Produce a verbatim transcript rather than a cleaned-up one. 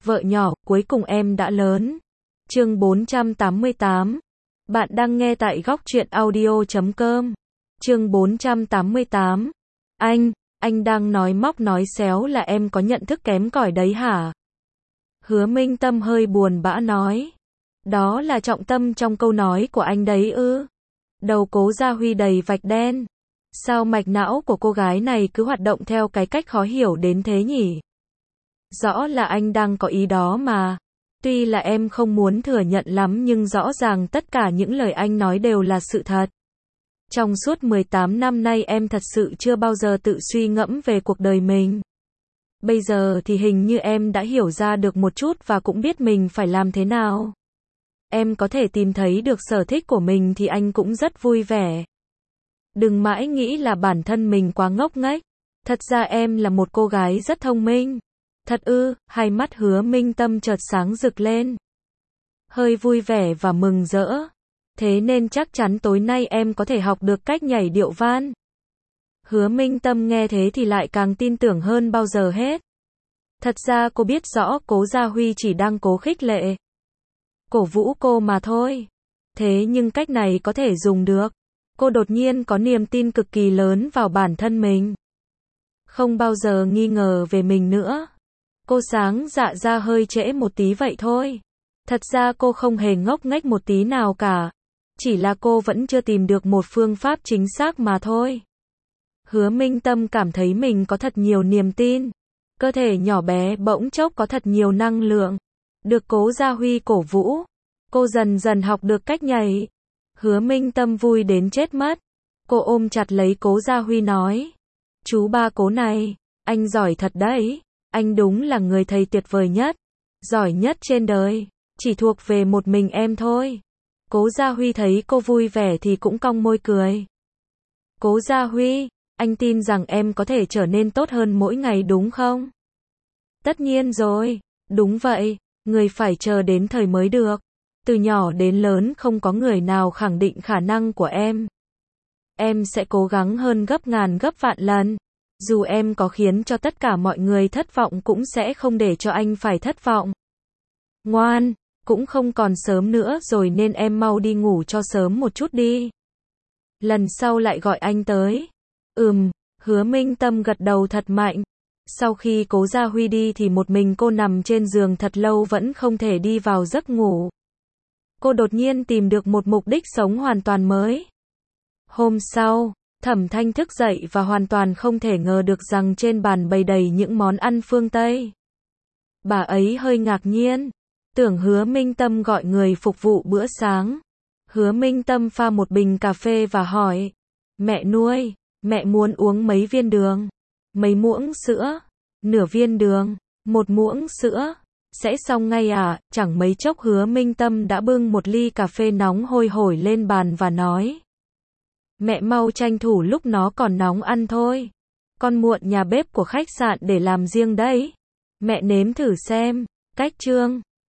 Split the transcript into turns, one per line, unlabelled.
Vợ nhỏ, cuối cùng em đã lớn. Chương bốn trăm tám mươi tám. Bạn đang nghe tại góc truyện audio chấm com. Chương bốn trăm tám mươi tám. Anh, anh đang nói móc nói xéo là em có nhận thức kém cỏi đấy hả? Hứa Minh Tâm hơi buồn bã nói. Đó là trọng tâm trong câu nói của anh đấy ư? Đầu Cố Gia Huy đầy vạch đen. Sao mạch não của cô gái này cứ hoạt động theo cái cách khó hiểu đến thế nhỉ? Rõ là anh đang có ý đó mà. Tuy là em không muốn thừa nhận lắm nhưng rõ ràng tất cả những lời anh nói đều là sự thật. Trong suốt mười tám năm nay em thật sự chưa bao giờ tự suy ngẫm về cuộc đời mình. Bây giờ thì hình như em đã hiểu ra được một chút và cũng biết mình phải làm thế nào. Em có thể tìm thấy được sở thích của mình thì anh cũng rất vui vẻ. Đừng mãi nghĩ là bản thân mình quá ngốc nghếch. Thật ra em là một cô gái rất thông minh. Thật ư? Hai mắt Hứa Minh Tâm chợt sáng rực lên. Hơi vui vẻ và mừng rỡ. Thế nên chắc chắn tối nay em có thể học được cách nhảy điệu van. Hứa Minh Tâm nghe thế thì lại càng tin tưởng hơn bao giờ hết. Thật ra cô biết rõ Cố Gia Huy chỉ đang cố khích lệ, cổ vũ cô mà thôi. Thế nhưng cách này có thể dùng được. Cô đột nhiên có niềm tin cực kỳ lớn vào bản thân mình. Không bao giờ nghi ngờ về mình nữa. Cô sáng dạ ra hơi trễ một tí vậy thôi. Thật ra cô không hề ngốc nghếch một tí nào cả. Chỉ là cô vẫn chưa tìm được một phương pháp chính xác mà thôi. Hứa Minh Tâm cảm thấy mình có thật nhiều niềm tin. Cơ thể nhỏ bé bỗng chốc có thật nhiều năng lượng. Được Cố Gia Huy cổ vũ. Cô dần dần học được cách nhảy. Hứa Minh Tâm vui đến chết mất. Cô ôm chặt lấy Cố Gia Huy nói. Chú ba Cố này, anh giỏi thật đấy. Anh đúng là người thầy tuyệt vời nhất. Giỏi nhất trên đời. Chỉ thuộc về một mình em thôi. Cố Gia Huy thấy cô vui vẻ thì cũng cong môi cười. Cố Gia Huy, anh tin rằng em có thể trở nên tốt hơn mỗi ngày đúng không? Tất nhiên rồi. Đúng vậy. Người phải chờ đến thời mới được. Từ nhỏ đến lớn không có người nào khẳng định khả năng của em. Em sẽ cố gắng hơn gấp ngàn gấp vạn lần. Dù em có khiến cho tất cả mọi người thất vọng cũng sẽ không để cho anh phải thất vọng. Ngoan, cũng không còn sớm nữa rồi nên em mau đi ngủ cho sớm một chút đi. Lần sau lại gọi anh tới. Ừm, Hứa Minh Tâm gật đầu thật mạnh. Sau khi Cố Gia Huy đi thì một mình cô nằm trên giường thật lâu vẫn không thể đi vào giấc ngủ. Cô đột nhiên tìm được một mục đích sống hoàn toàn mới. Hôm sau, Thẩm Thanh thức dậy và hoàn toàn không thể ngờ được rằng trên bàn bày đầy những món ăn phương Tây. Bà ấy hơi ngạc nhiên, tưởng Hứa Minh Tâm gọi người phục vụ bữa sáng. Hứa Minh Tâm pha một bình cà phê và hỏi, mẹ nuôi, mẹ muốn uống mấy viên đường? Mấy muỗng sữa? Nửa viên đường? Một muỗng sữa? Sẽ xong ngay à? Chẳng mấy chốc Hứa Minh Tâm đã bưng một ly cà phê nóng hôi hổi lên bàn và nói. Mẹ mau tranh thủ lúc nó còn nóng ăn thôi. Con muộn nhà bếp của khách sạn để làm riêng đấy. Mẹ nếm thử xem. Cách chương